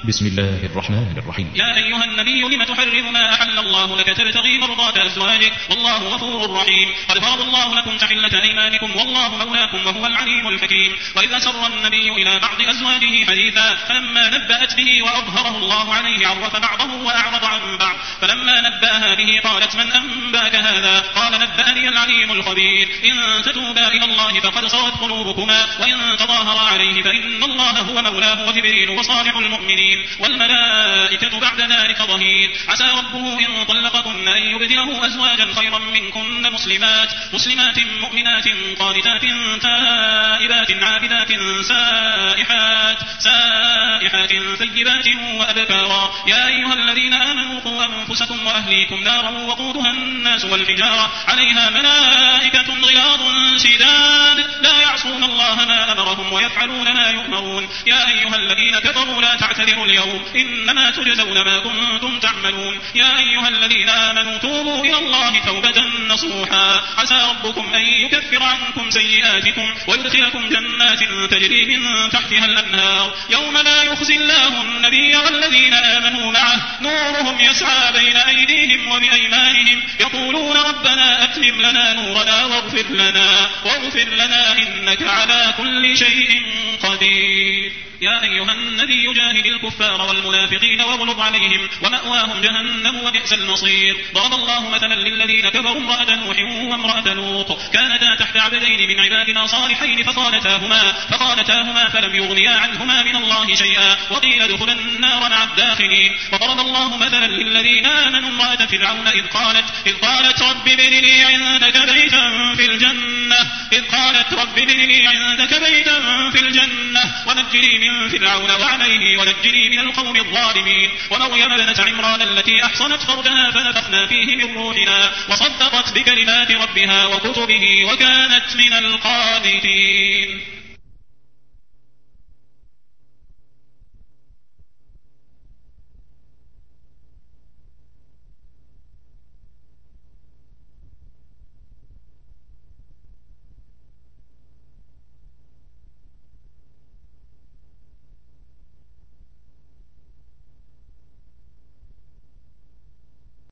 بسم الله الرحمن الرحيم. يا أيها النبي لم تحرم ما أحل الله لك تبتغي مرضات أزواجك والله غفور رحيم. قد فرض الله لكم تحلة أيمانكم والله مولاكم وهو العليم الحكيم. وإذا سر النبي إلى بعض أزواجه حديثا فلما نبأت به وأظهره الله عليه عرف بعضه وأعرض عن بعض فلما نبأها به قالت من أنباك هذا قال نبأني العليم الخبير. إن تتوبا إلى الله فقد صغت قلوبكما وإن تظاهرا عليه فإن الله هو مولاه وجبريل وصالح المؤمنين والملائكة بعد ذلك ظهير. عسى ربه إن طلقكن أن يبدله أزواجا خيرا منكن مسلمات مؤمنات قانتات تائبات عابدات سائحات ثيبات وأبكارا. يا أيها الذين آمنوا قوا أنفسكم وأهليكم نارا وقودها الناس والحجارة عليها ملائكة غلاظ شداد لا يعصون الله ما أمرهم ويفعلون ما يؤمرون. يا أيها الذين كفروا لا تعتذروا اليوم إنما تجزون ما كنتم تعملون. يا أيها الذين آمنوا توبوا إلى الله توبة نصوحا عسى ربكم أن يكفر عنكم سيئاتكم ويدخلكم جنات تجري من تحتها الأنهار يوم لا يخزي الله النبي والذين آمنوا معه نورهم يسعى بين أيديهم وبأيمانهم يقولون ربنا أتمم لنا نورنا واغفر لنا إنك على كل شيء قدير. يا أيها النبي جاهد الكفار والمنافقين واغلظ عليهم ومأواهم جهنم وبئس المصير. ضرب الله مثلا للذين كفروا امرأة نوح وامرأة لوط كانتا تحت عبدين من عبادنا صالحين فخانتاهما فلم يغنيا عنهما من الله شيئا وقيل ادخلا النار مع الداخلين. وضرب الله مثلا للذين آمنوا امرأة فرعون إذ قالت رب ابن لي عندك بيتا في الجنة ونجني من فرعون وعليه ونجني من القوم الظالمين. ومريم ابنة عمران التي أحصنت فرجها فنفخنا فيه من روحنا وصدقت بكلمات ربها وكتبه وكانت من القانتين.